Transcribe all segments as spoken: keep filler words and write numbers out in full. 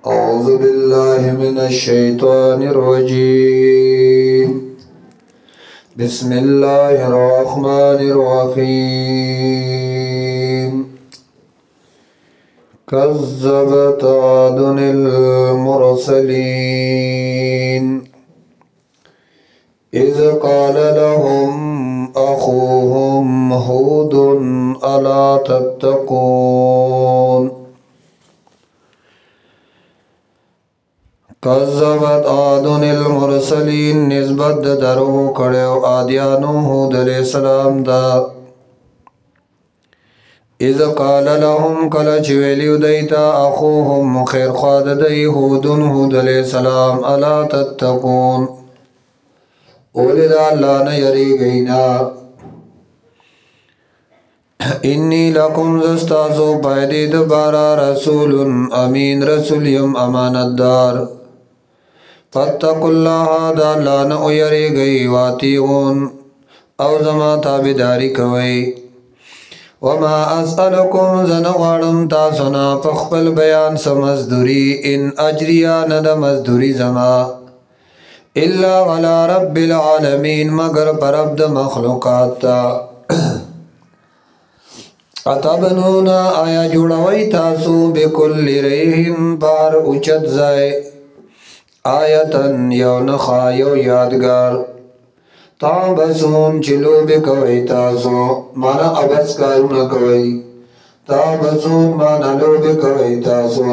أعوذ بالله من الشيطان الرجيم بسم الله الرحمن الرحيم كذبت عاد المرسلين إذ قال لهم أخوهم هود ألا تتقون كذبت عاد المرسلين نسبت درو کڑیو آدیانو هود علیہ السلام دا اذ قال لهم کل چویلیو دیتا اخوهم خیر خواد دی هودن هود علیہ السلام الا تتقون اولی دا اللہ نیری گئینا انی لکم زستاسو پایدی دبارا رسول امین رسول یم امانت دار فاتقوا اللہ دا اللہ نو یری گئی واتیغون او زما تابداری کوئی وما اسألکم زنغارم تاسنا فخبل بیان سمزدوری ان اجریا ند مزدوری زما الا غلا رب العالمین مگر پر عبد مخلوقات تا اتبنونا آیا جوڑوئی تاسو بکل ریحن پار اچت زائے آیتن یو نخا یو یادگار تابسون چلو بکوئی تاسو مانا عبس کارو نکوئی تابسون مانا لو بکوئی تاسو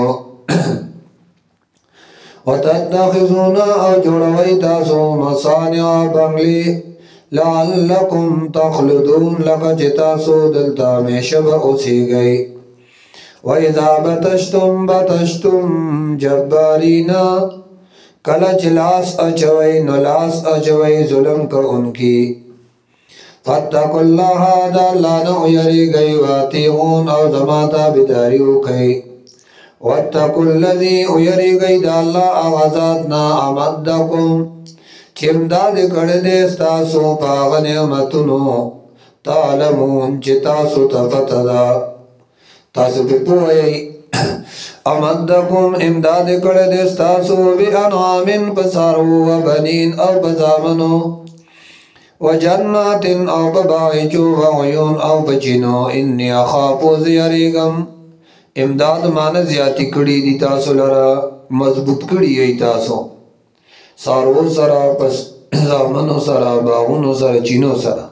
وتتخذون او جوڑوئی تاسو مصانع بنگلی لعلکم تخلدون لکا چتاسو دلتا میں شب اسی گئی وَإِذَا بَتَشْتُمْ بَتَشْتُمْ جَبَّارِينَ کلچ لاس اچوئی نلاس اچوئی ظلم کا ان کی فَاتَّقُوا اللَّهَ دا اللہ نو یری گئی واتیغون او زماتا بداریو کئی وَاتَّقُوا الَّذِي یری گئی دا اللہ آغازاتنا امدکم چمداد کردے ستاسو پاغ نعمتنو تعلمون چتاسو تفتدا تاسو پی پوئی امدکم امداد کردے ستاسو بی انعامن پسارو و بنین او بزامنو و جنات او بباعچو و عیون او بچینو انی اخافو زیاریگم امداد مانا زیادی کری دی تاسو لرا مضبوط کری ای تاسو سارو سرا پس زامنو سرا باغونو سرا چینو سرا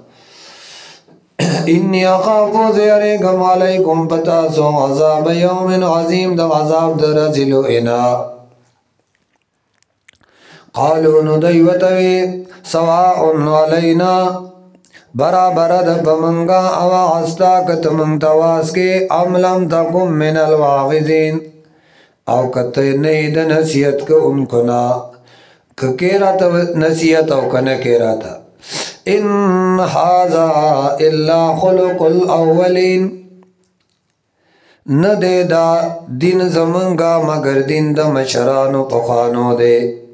انی اخافو زیرگم علیکم پتاسو عذاب یوم عظیم دا عذاب در رزلو انا قالو ندیوتوی سواء علینا برابر دا پمنگا او عستاکت منتواز کے عملم تکم من الواغزین او کتے نید نصیت کا انکنا کیرا تا نصیحت او کنا کیرا تا ان حازا الا خلق الاولین ندے دا دین زمنگا مگر دین دا مشرانو پخانو دے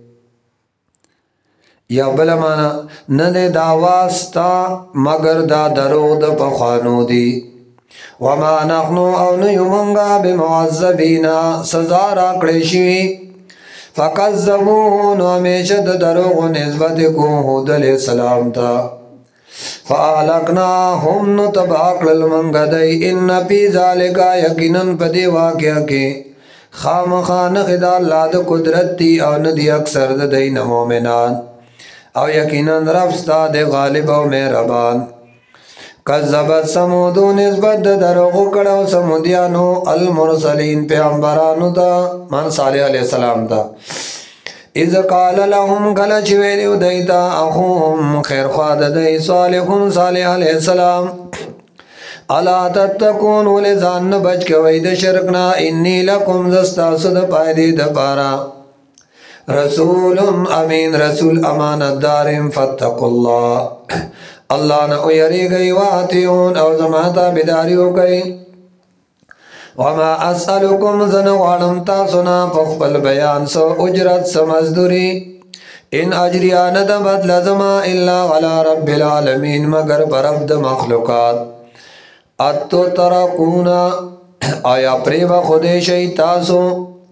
یا بلا مانا ندے دا واسطا مگر دا درو دا پخانو دی وما نخنو او نیمنگا بمعذبینا سزا را کڑشوی فَقَذَّبُوهُ نُوَمِشَدْ دَرُوغُ نِسْبَتِ کو حود علیہ السلام تا فَأَلَقْنَاهُمْ نُتَبَاقْلَ الْمَنْگَدَئِ اِنَّ پی ذَالِكَ یقیناً پدی واقعہ کے خام خان خدا اللہ دا قدرت تی او ندی اکثر دین مومنان او یقیناً رفستا دے غالب و مہربان کذبت سمودو نسبت دروغو کڑو سمودیانو المرسلین پیغمبرانو تا من صالح علیہ السلام تا اذ قال لهم کلچ ویلیو دیتا اخوهم خیر خواد دی صالحون صالح علیہ السلام الا تتکون ولزان بچ کوئی د شرکنا انی لکم زستاسد پایدی دپارا رسول امین رسول امانت دارم فاتقوا اللہ اللہ نہ یری گئی واتیون او زماتا بداریو گئی وما اسألکم زنوانم تاسنا فخبل بیان سو اجرت سمزدوری ان اجریان دمت لزما الا غلا رب العالمین مگر پر عبد مخلوقات اتو ترکونا آیا پریو خودشی تاسو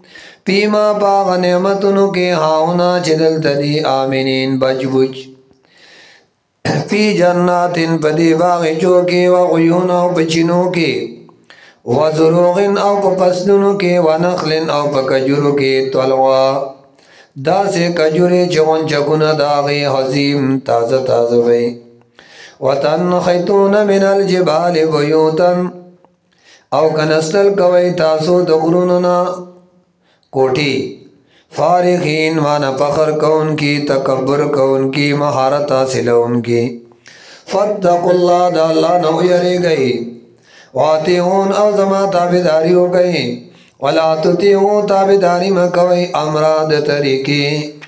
فیما پاغ نعمتنو کی ہاؤنا چدل تدی آمینین بچ بچ فی جناتن پدی باغچو کی وغیون او پچنو کی وزروغن او پسنو کی ونخلن او پکجرو کی طلوا دا سے کجوری چغن چکن داغی حزیم تازہ تازہ وی وتنحتون من الجبال بیوتا او کنستل کوي تاسو د غروننا کوټي فارغین وانا فخر کون کی تکبر کون کی مہارت حاصلون کی فتقوا اللہ دا اللہ نو یری گئی واتیون او زما تابداری ہو گئی ولا تطیعوا تابداری مکوئی امراد طریقی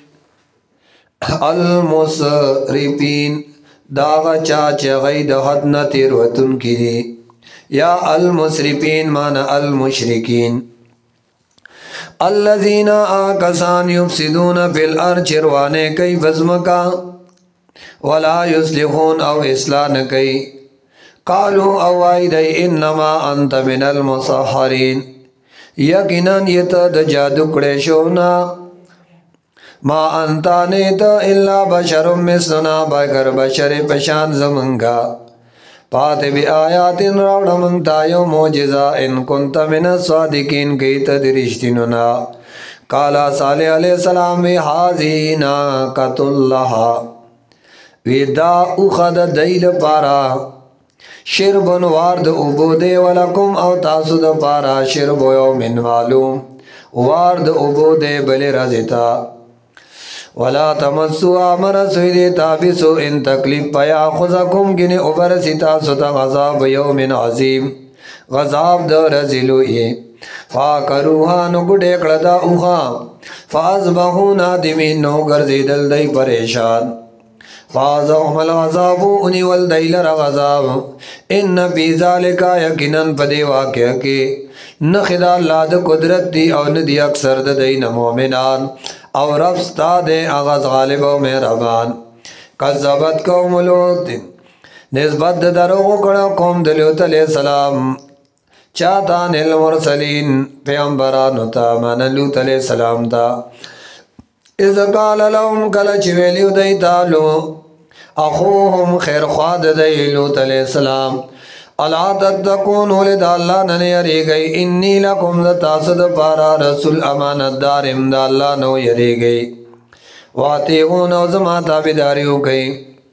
المسرفین داغا چاچ غید حد نتیر وطن کی دی یا المسرفین مانا المشرکین الذین آکسان یفسدون فی الارض چروانے کئی بزمکا ولا یصلحون او اصلاح نکئی قالو او آئیدئی انما انت من المسحرین یقیناً یتا د جادو کڑے شونا ما انتا نیتا الا بشر مثلنا بگر بشر پشان زمنگا پاتے بی آیات روڑا منگتا یو موجزہ ان کنت من الصادقین کیتا درشتننا قالا صالح علیہ السلام وی حاضی ناکت اللہ وی دا اخد دیل پارا شربن وارد عبودے ولکم او تاسد پارا شرب یوم معلوم وارد عبودے بلی رزتا ولا تمسوا امر سویدی تابسو ان تکلیف پیا خزکم گنی عبر ستا ستا غذاب یوم عظیم غذاب در رزلوئی فاکروها نگڑے کڑدا اوخا فازبہو نادمین نو گرزی دل دی پریشان فازهم العذاب انی والدیلر غذاب ان فی ذالکا یقیناً پدی واقع کے نخدا اللہ دا قدرت دی او ندی اکثر دا دین مومنان او رب ستا دے آغاز غالب و مہربان قذبت قوم لوت نسبت دروغ کڑا قوم دلوت علیہ السلام چاہتان المرسلین پیغمبرانو تا من لوت علیہ السلام تا اذ قال لهم کلچ ویلیو دی تالو اخوهم خیر خواد دی لوت علیہ السلام الا تتقون ولد اللہ ننے یری گئی انی لکم تاسد پارا رسول امانت دار امد اللہ نو یری گئی واتیغون او زما تابداریو گئی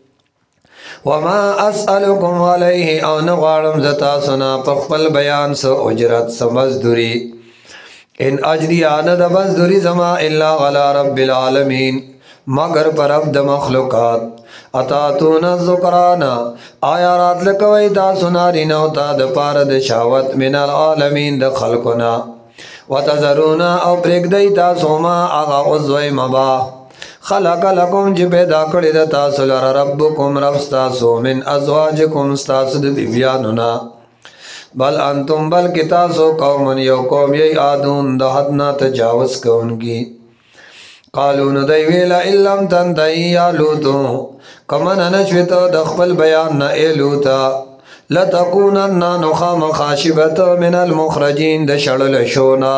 وما اسألکم علیہ او نغارم زتا سنا پخپل بیان سو اجرت سمزدوری ان اجری آند مزدوری زما الا غلا رب العالمین مگر پر عبد مخلوقات اتاتون الذکرانا آیا رات لکوئی تا سناری نوتا د پارد شاوت من العالمین د خلقنا وتذرونا او پریک دی تا سوما آغا عزوی مبا خلق لکم جی پیدا کری د تاسو لر ربکم رفستاسو من ازواجکم ستاسو د بیانونا بل انتم بل کتاسو قومن یو قوم یی آدون د حدنا تجاوز کونگی قالون دیویلا اللم تنتئی یا لوتو کمن نشویتا دخپل بیان نا اے لوتا لتکونن نخام خاشبت من المخرجین د شڑل شونا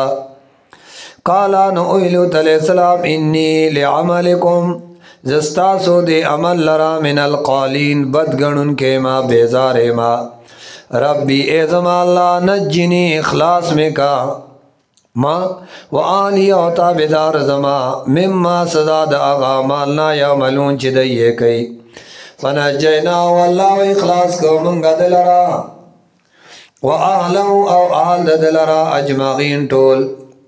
قالا نو لوت علیہ السلام انی لعملکم زستاسو دی عمل لرا من القالین بدگنن کے ما بیزار ما ربی ایزم اللہ نجنی اخلاص میں کا ما و آلی او تابدار زما مما سزا دا آغا مالنا یا ملون چی دیئے کئی فنجینا واللہ و اخلاص کو منگا دلرا و آلو او آل دلرا اجمعین طول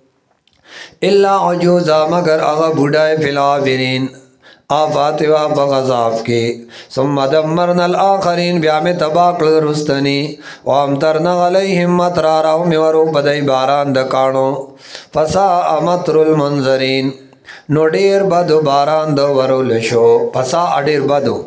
اللہ عجوزا مگر آغا بڑھائے فی العابرین آفات و بغذاب کی ثم دمرنا الاخرین بیام تباقل رستنی وامترنا علیہم مطرارا ومیورو بدئی باران دکانو فسا مطر المنظرین نو دیر بدو باران دو ورو لشو فسا اڈیر بدو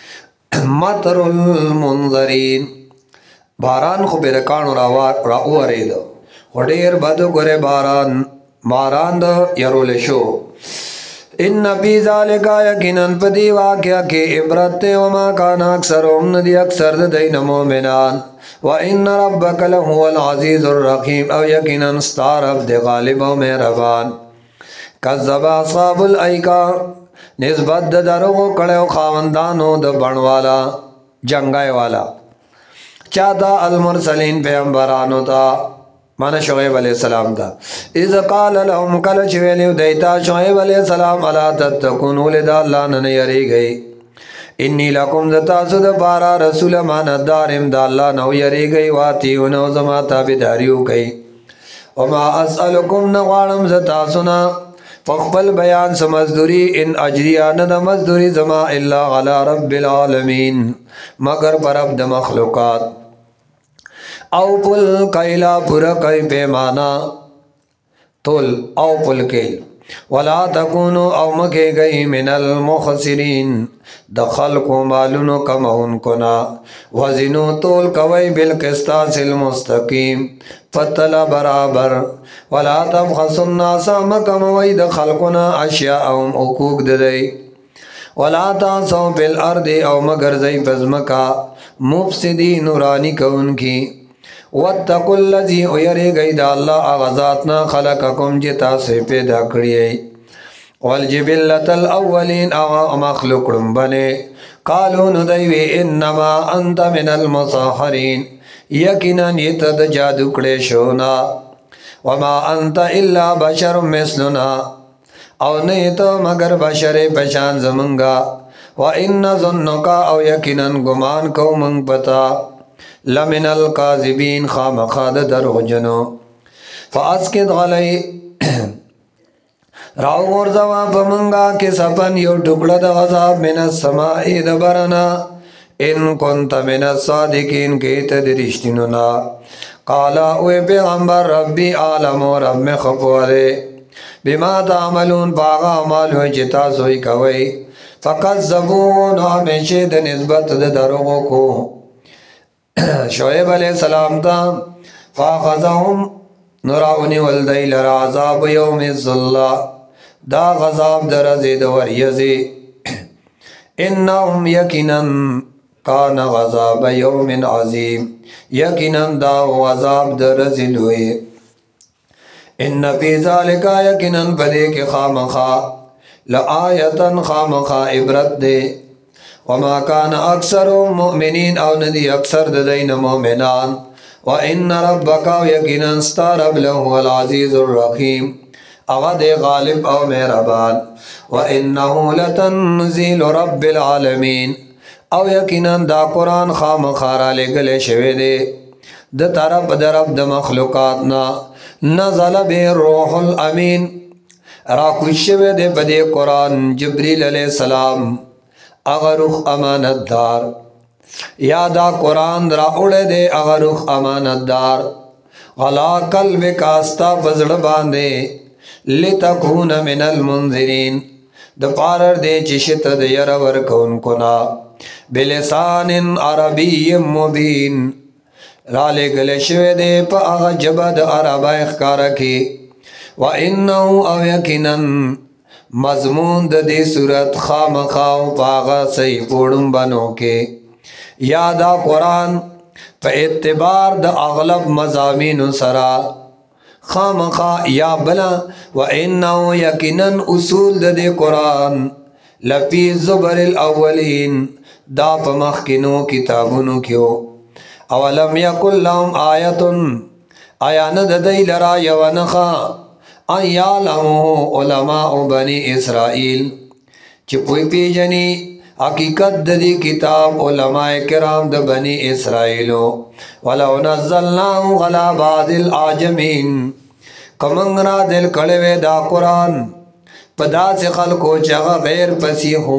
مطر المنظرین باران خو برکانو راو ریدو و دیر بدو گرے باران باران دو یرو لشو ان فی ذالکا یقیناً پدی واقعہ کے عبرت وما کان اکثرهم ندی اکثر دین مومنان و ان ربک لہو العزیز الرحیم او یقیناً ستار عبد غالب و مہربان کذب اصحاب الایکا نسبت د دروغو کړو خاوندانو د بڼوالا جنگای والا چاہتا المرسلین پیغمبرانو تا مانا شعیب علیہ السلام تا اذ قال لهم کل چویلیو دیتا شعیب علیہ السلام علا تتکون ولدا اللہ ننی یری گئی انی لکم دتاسو دا پارا رسول ماندارم دا اللہ نو یری گئی واتیو نو زما تابداریو گئی وما اسألکم نغوارم زتاسونا فقبل بیان سمزدوری ان اجریان دا مزدوری زما اللہ علی رب العالمین مگر پر رب دا مخلوقات او پل کئلا پورا کئی پیمانا تول او پل کئی ولا تکونو او مکے گئی من المخسرین دخل کو مالونو کمون کنا وزنو تول کوئی بالقسطاس المستقیم فتلا برابر ولا تبخسوا الناس مکموئی دخل کنا اشیاءهم حقوق ددئی ولا تاسو بالارض او مگر زی پزمکا مفسدین نورانی کون کی واتقوا الذی اویری گئی دا اللہ آغازاتنا خلقکم جتا سے پیدا کریئی والجبلت الاولین او مخلوق رنبنے قالو ندیوی انما انت من المصاحرین یقینا یتد جادو کڑے شونا وما انت الا بشر مثلنا او نیتو مگر بشر پشان زمنگا وان ظنکا او یقینا گمان کو منگ پتا لمن القاذبین خامخاد درغ جنو فاسکت غلی راو غرزوا پمنگا کے سپن یو ٹکڑا دا غذاب من السمائی دبرنا ان کنت من الصادقین کیت درشتننا قالا اوے پیغمبر ربی عالم و رب میں خپوارے بما تعملون پاغا عمال ہوئی چتا سوئی کوئی فقذبون ہمیشہ دا نسبت دا درغو کو شعیب علیہ السلام تا فاخذهم نراؤنی والدی لرا عذاب یوم الظلہ دا غذاب در زید وریزی انہم یقیناً کان غذاب یوم عظیم یقیناً دا غذاب در زید ہوئی ان فی ذالکا یقیناً پدے کے خامخا لآیتاً خامخا عبرت دے وما كان اکثر مؤمنین او ندی اکثر ددین مؤمنان وان ربک یقینا استرب له العزیز الرحیم اغد غالب او مہربان وانه لتنزیل رب العالمین او یقینا دا قرآن خامخارا لگلے شوی دے د طرف درب د مخلوقاتنا نزل به الروح الامین راکوش شوی دے بدے قرآن جبریل علیہ السلام اغرخ امانت دار یادا قرآن را اڑے دے اغرخ امانت دار غلا قلب کاستا فزڑ باندے لتکون من المنذرین دپارر دے چشت دیر ورکون کنا بلسان عربی مبین رالے گلے شوے دے پا اغا جبد عربہ اخکارکی وَإِنَّهُ او یقیناً مضمون د دې صورت خامخاو پاغا صحیح پوڑن بنو کے یادا قرآن پا اعتبار د اغلب مضامین سرا خامخا یا بلا وَإِنَّهُ یقیناً اصول د دې قرآن لفی زبر الاولین دا پا مخکنو کتابونو کیو اولم یکل لهم آیتن آیان د دی لرا یونخا ان یعلمو علماء بنی اسرائیل چی پوئی پی جنی حقیقت دی کتاب علماء کرام د بنی اسرائیلو ولو نزلناہو غلا بعض العاجمین کمنگ را دل کڑوے دا قرآن پدا سے خلقو چغا غیر پسیحو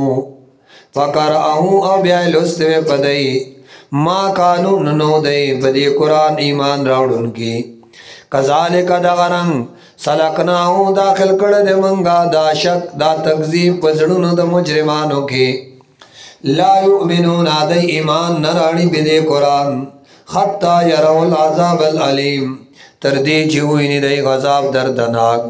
فقرآہو او بیائی لستوے پدئی ما قانون نو دئی پدی قرآن ایمان راوڑن کی کذالک دغرنگ سلکناہو داخل کرد منگا دا شک دا تکذیب پزڑن دا مجرمانو کی لا یؤمنون آدھئی ایمان نرانی بدے قرآن خطا یرو العذاب العلیم تردی چوئنی دی غذاب دردناک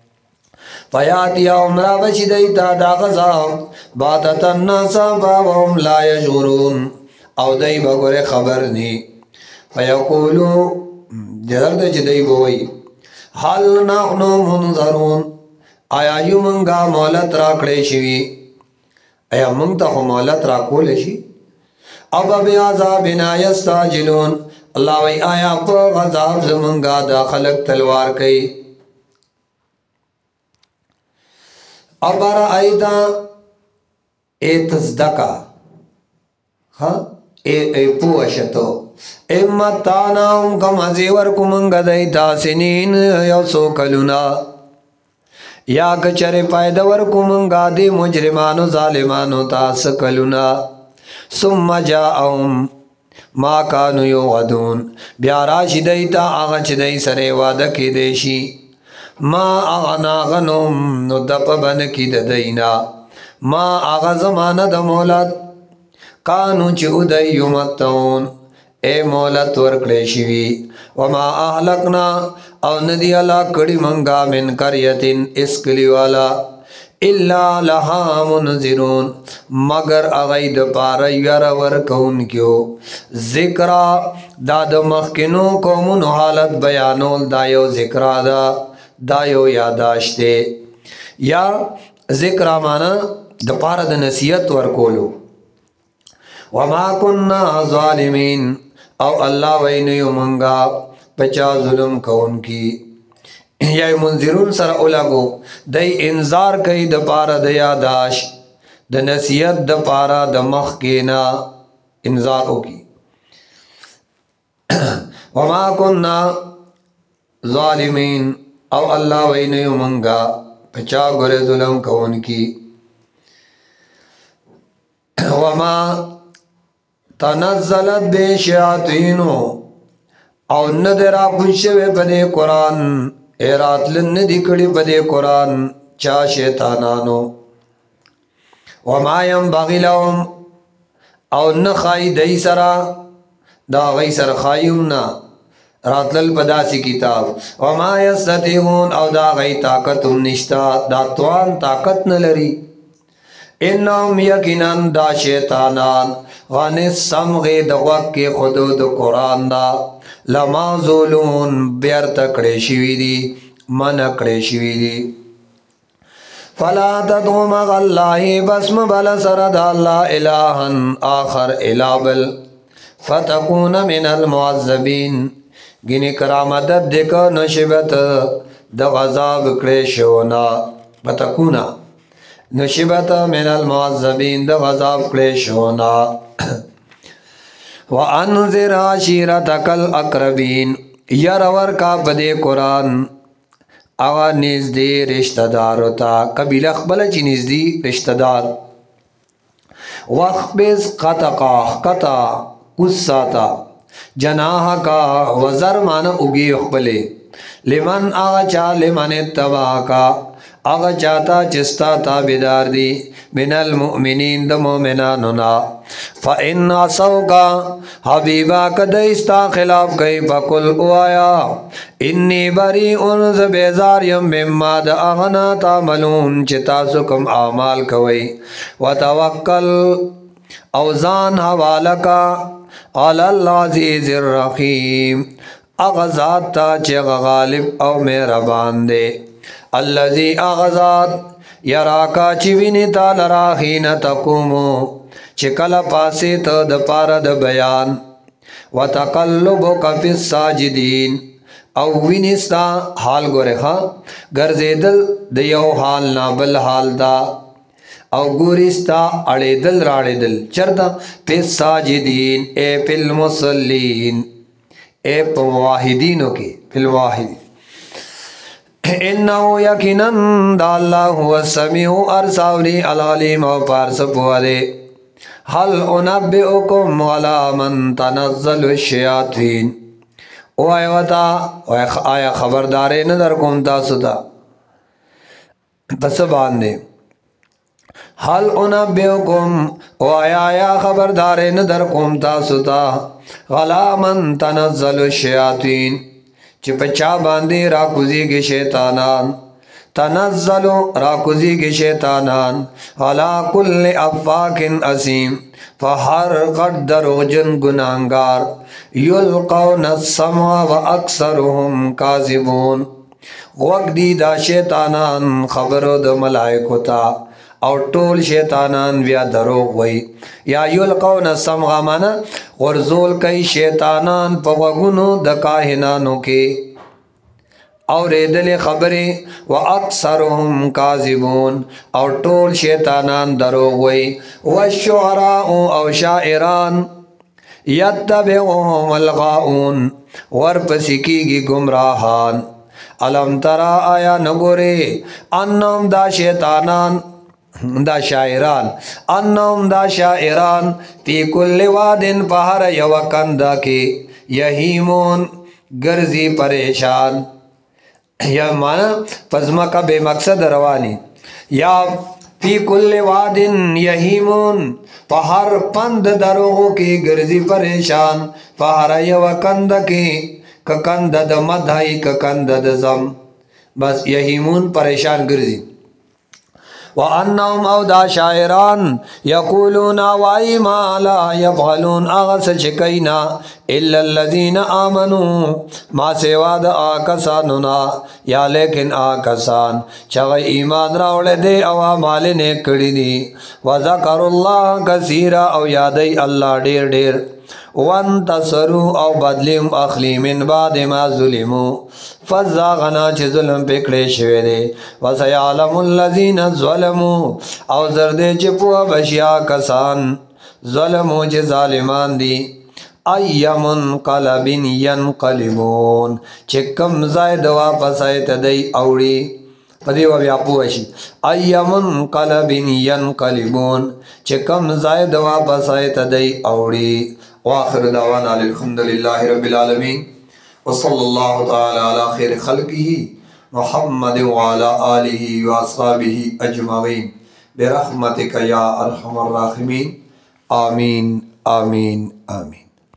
فیاتی عمرہ بچی دیتا دا غذاب باتتا ناسا باوهم لا یشعرون او دی بگر خبر نی فیقولو جرد چی دی بوئی حل نحنو منظرون آیا یو منگا مولت را کڑی شوی ایا منگ تا خو مولت را کول شي اب بی عذابنا یستاجلون اللہ وی آیا پا غذاب زمنگا دا خلق تلوار کئی اب رأیتا اے تصدقا ہاں اے اے پوشتو امتاناهم کم ازیور کمنگ دیتا سنین یوسو کلونا یا کچر پایدور کمنگا دی مجرمانو ظالمانو تاس کلونا ثم جاءهم ما کانو یوعدون بیا راشی دیتا آغا چی دی سر وعدہ کی دیشی ما آغا غنم نو دپ بن کی دینا ما آغا زمان دا مولد کانو چی ادی یمتون اے مولت ورکڑی شوی وما احلقنا او ندی اللہ کڑی منگا من قریتن اس کلی والا الا لها منذرون مگر اغید پارا یرا ورکون کیو ذکرہ داد مخکنو قومن حالت بیانول دایو ذکرہ دا دایو یاداشتے یا ذکرہ مانا دا پارا دا نصیحت ورکولو وما کننا ظالمین او اللہ وینیو منگا پچا ظلم کون کی یا منذرون سر اولگو دی انذار کئی دا پارا دا یاداش دا نصیحت دا پارا دا مخ کینا انذارو کی وما کننا ظالمین او اللہ وینیو منگا پچا گر ظلم کون کی وما تنزلت بے شیاطینو او ندرا کنشوے پدے قرآن ایرات لن دکڑی پدے قرآن چا شیطانانو وما ینبغی لهم او نخائی دی سرا دا غی سر خائیمنا رات لل پداسی کتاب وما یستطیعون او دا غی طاقتم نشتا دا توان طاقت نلری انہم یقیناً دا شیطانان غن السمغ دغوک کے خدود قرآن دا لما ظلون بیر تکڑے شوی دی من اکڑے شوی دی فلا تدعو مع اللہ بسم بل سرد اللہ الہن آخر الابل فتکون من المعذبین گنی کرامدت دکا نشبت دغذاب کڑے شونا فتکونا نشبت من المعذبین دغذاب کڑے شونا وَأَنذِرْ عَشِيرَتَكَ الْأَقْرَبِينَ یرور کا بدے قرآن اغا نزدی رشتہ دارو تا قبیل اخبل چی نزدی رشتہ دار وَخْبِزْ قَتَقَا قطع قصاتا جناح کا وزر مانا اگی اخبلے لمن آغا چا لمن اتباہ کا آغا چاہتا چستا تابدار دی من المؤمنین دا مومنانونا فَإِنْ عَصَوْكَ حبیبا کدیستا خلاف کئی فَقُلْ اُوَایا انی بری انز بیزاریم مما دا اغنا تعملون چتاسکم اعمال کوئی وَتَوَكَّلْ اوزان حوالکا عَلَى الْعَزِيزِ الرَّحِيمِ اغزات تا چغ غالب او مہربان دے الذي اغزاد یراکا چوینی تا لراخین تقومو چکل پاسی تا دپار د بیان وتقلبک فی الساجدین او وینستا حال گورے خواہ گرزیدل دیو حال نابل حال دا او گورستا اڑی دل راڑی دل چرتا فی الساجدین اے فی المصلین اے پواحدینو کی فی الواحدین انہو یقیناً دا اللہ ہوا السمیع ارساولی العلیم و پارس پوالے حل انبئکم علی من تنزل الشیاطین او آئے وطا آیا خبردارے ندر کم تاسو تا پس باندے حل انبئکم او آیا آیا خبردارے ندر کم تاسو تا علی من تنزل الشیاطین چپچا باندے راکوزی کے شیطانان تنزلو راکوزی کے شیطانان علا کل افاق عظیم فہر قد دروجن گناہگار یلقون السمع و اکثرهم کاذبون غوږ دی دا شیطانان خبرو د ملائکو ته او ټول شیطانان بیا دروغ وای. یا یلقون السمع معنا غرزول کوي شیطانان په غوږونو د کاهنانو کې اورېدل خبرې و اکثرهم کاذبون او ټول شیطانان دروغ وای. والشعراء او شاعران یتبعهم الغاؤون ورپسې کیږي گمراهان. الم ترى آیا نګورې انهم دا شیطانان دا شاعران انهم دا شاعران فی کل وادن په هر یو کنده کې یهیمون ګرځي پریشان. یا معنا پزماکه بے مقصد رواني یا فی کل وادن یهیمون په هر پند دروغو کې ګرځي پریشان. په هر یو کنده کې ک کنده د مدای ک کنده د زم بس یهیمون پریشان ګرځي. وانهم او دا شاعران یقولون وای ما لا يفعلون اغس چکینا الا الذين امنوا ما سوا د آکسانونا یا لیکن آکسان چغ ایمان راوړل دي او اعمال نه کړی دي. وذكر الله كثيرا او یادای الله ډیر ډیر. وانتصروا او بدلیم اخلی من بعد ما ظلمو فزاغنا چه ظلم پکڑے شوے دے. وسیعلم الذین ظلمو او زردے چه پوہ بشیا کسان ظلمو چه ظالمان دی ایمن قلبین ینقلبون چه کم زائد واپس آیت دی اوڑی پدی و بیا پوشی ایمن قلبین ینقلبون چه کم زائد واپس آیت دی اوڑی. واخر دعوانا الحمدللہ رب العالمین وصلی اللہ تعالی علی خیر خلقہ محمد وعلی آلہ واصحابہ اجمعین برحمتک یا ارحم الراحمین. آمین آمین آمین.